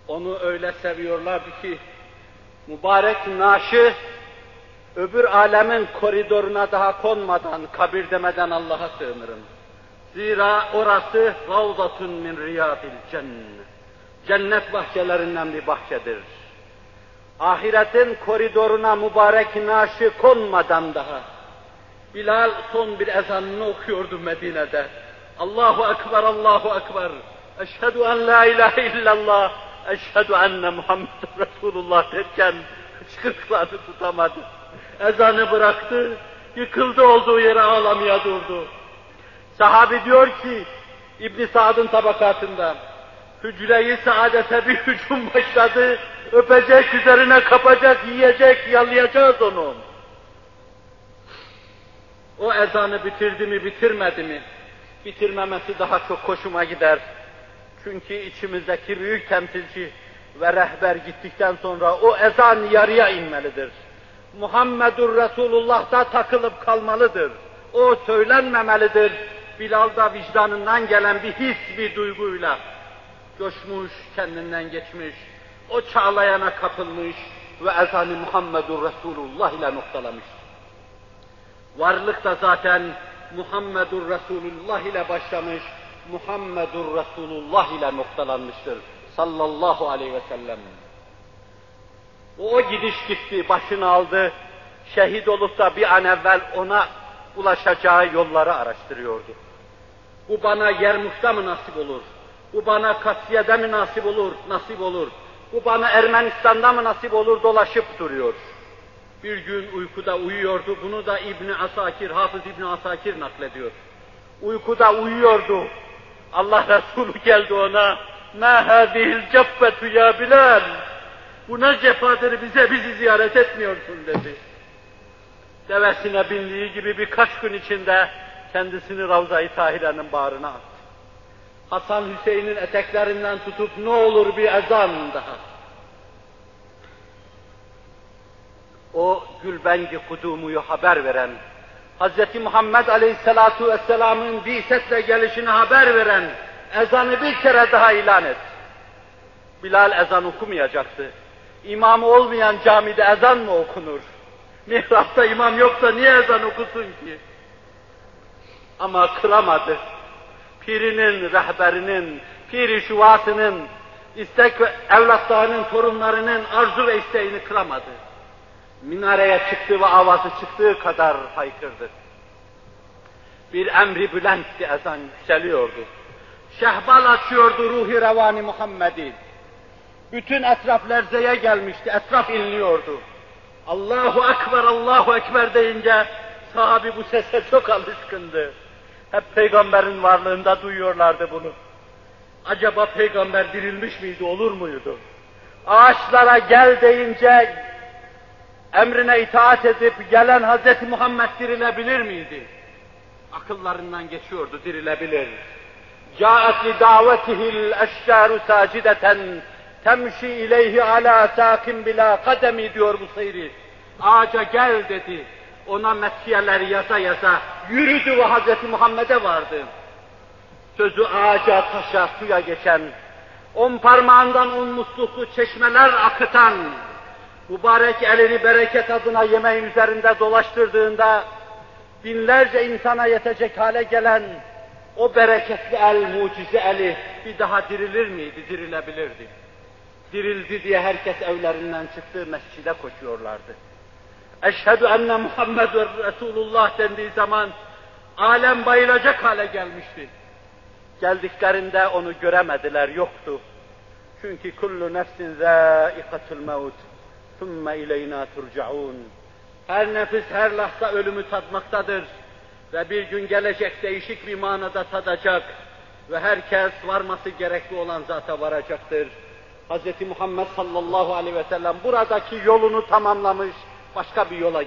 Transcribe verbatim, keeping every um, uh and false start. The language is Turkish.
Onu öyle seviyorlardı ki, mübarek naaşı, öbür alemin koridoruna daha konmadan, kabir demeden Allah'a sığınırım. Zira orası ravzatun min riyadil cennet. Cennet bahçelerinden bir bahçedir. Ahiretin koridoruna mübarek naaşı konmadan daha, Bilal son bir ezanını okuyordu Medine'de. Allahu Ekber, Allahu Ekber. Eşhedü en la ilahe illallah. Eşhedü enne Muhammeden Resulullah derken hıçkırıklarını tutamadı. Ezanı bıraktı, yıkıldı olduğu yere ağlamaya durdu. Sahabi diyor ki, İbn Sa'd'ın tabakatında, hücre-i saadete bir hücum başladı, öpecek, üzerine kapacak, yiyecek, yalayacağız onu. O ezanı bitirdi mi, bitirmedi mi? Bitirmemesi daha çok hoşuma gider. Çünkü içimizdeki büyük temsilci ve rehber gittikten sonra o ezan yarıya inmelidir. Muhammedur Resulullah'ta takılıp kalmalıdır. O söylenmemelidir. Bilal da vicdanından gelen bir his, bir duyguyla coşmuş, kendinden geçmiş, o çağlayana kapılmış ve ezan-ı Muhammedur Resulullah ile noktalamış. Varlık da zaten Muhammedur Resulullah ile başlamış, Muhammedur Resulullah ile noktalanmıştır. Sallallahu aleyhi ve sellem. O, o gidiş gitti, başını aldı, şehit olup da bir an evvel ona ulaşacağı yolları araştırıyordu. Bu bana Yermuk'ta mı nasip olur? Bu bana Katsiye'de mi nasip olur? Nasip olur. Bu bana Ermenistan'da mı nasip olur? Dolaşıp duruyor. Bir gün uykuda uyuyordu, bunu da İbn Asakir, Hafız İbn Asakir naklediyor. Uykuda uyuyordu. Allah Resulü geldi ona, مَا هَذِهِ الْجَفَّةُ ya Bilal. Bu ne cefadır, bize bizi ziyaret etmiyorsun dedi. Devesine bindiği gibi birkaç gün içinde kendisini Ravza-i Tahire'nin bağrına attı. Hasan Hüseyin'in eteklerinden tutup ne olur bir ezan daha. O Gülbengi Kudumu'yu haber veren, Hazreti Muhammed Aleyhisselatu Vesselam'ın bi'setle gelişini haber veren ezanı bir kere daha ilan et. Bilal ezan okumayacaktı. İmamı olmayan camide ezan mı okunur? Mihrapta imam yoksa niye ezan okusun ki? Ama kıramadı. Pirinin, rehberinin, piri şuvasının, istek ve evlatlarının, torunlarının arzu ve isteğini kıramadı. Minareye çıktı ve avazı çıktığı kadar haykırdı. Bir emri bülentti, ezan yükseliyordu. Şehbal açıyordu ruhi revani Muhammed'i. Bütün etraf lerzeye gelmişti, etraf inliyordu. Allahu Ekber, Allahu Ekber deyince sahabi bu sese çok alışkındı. Hep peygamberin varlığında duyuyorlardı bunu. Acaba peygamber dirilmiş miydi, olur muydu? Ağaçlara gel deyince emrine itaat edip gelen Hazreti Muhammed dirilebilir miydi? Akıllarından geçiyordu, dirilebilir. Câet li davetihil eşşâru sâcideten temşi ileyhi alâ sâkin bilâ kademi diyor bu seyri. Ağaca gel dedi. Ona methiyeleri yaza yaza yürüdü ve Hazreti Muhammed'e vardı. Sözü ağaca, taşa, suya geçen, on parmağından un musluklu çeşmeler akıtan, mübarek elini bereket adına yemeğin üzerinde dolaştırdığında binlerce insana yetecek hale gelen o bereketli el, mucize eli bir daha dirilir miydi? Dirilebilirdi. Dirildi diye herkes evlerinden çıktı, mescide koşuyorlardı. Eşhedü enne Muhammeden Resulullah dendiği zaman alem bayılacak hale gelmişti. Geldiklerinde onu göremediler, yoktu. Çünkü kullu nefsin zâikatul mevt, thumme ileyna turcaun. Her nefis her lahza ölümü tadmaktadır ve bir gün gelecek değişik bir manada tadacak ve herkes varması gerekli olan zata varacaktır. Hz. Muhammed sallallahu aleyhi ve sellem buradaki yolunu tamamlamış, başka bir yola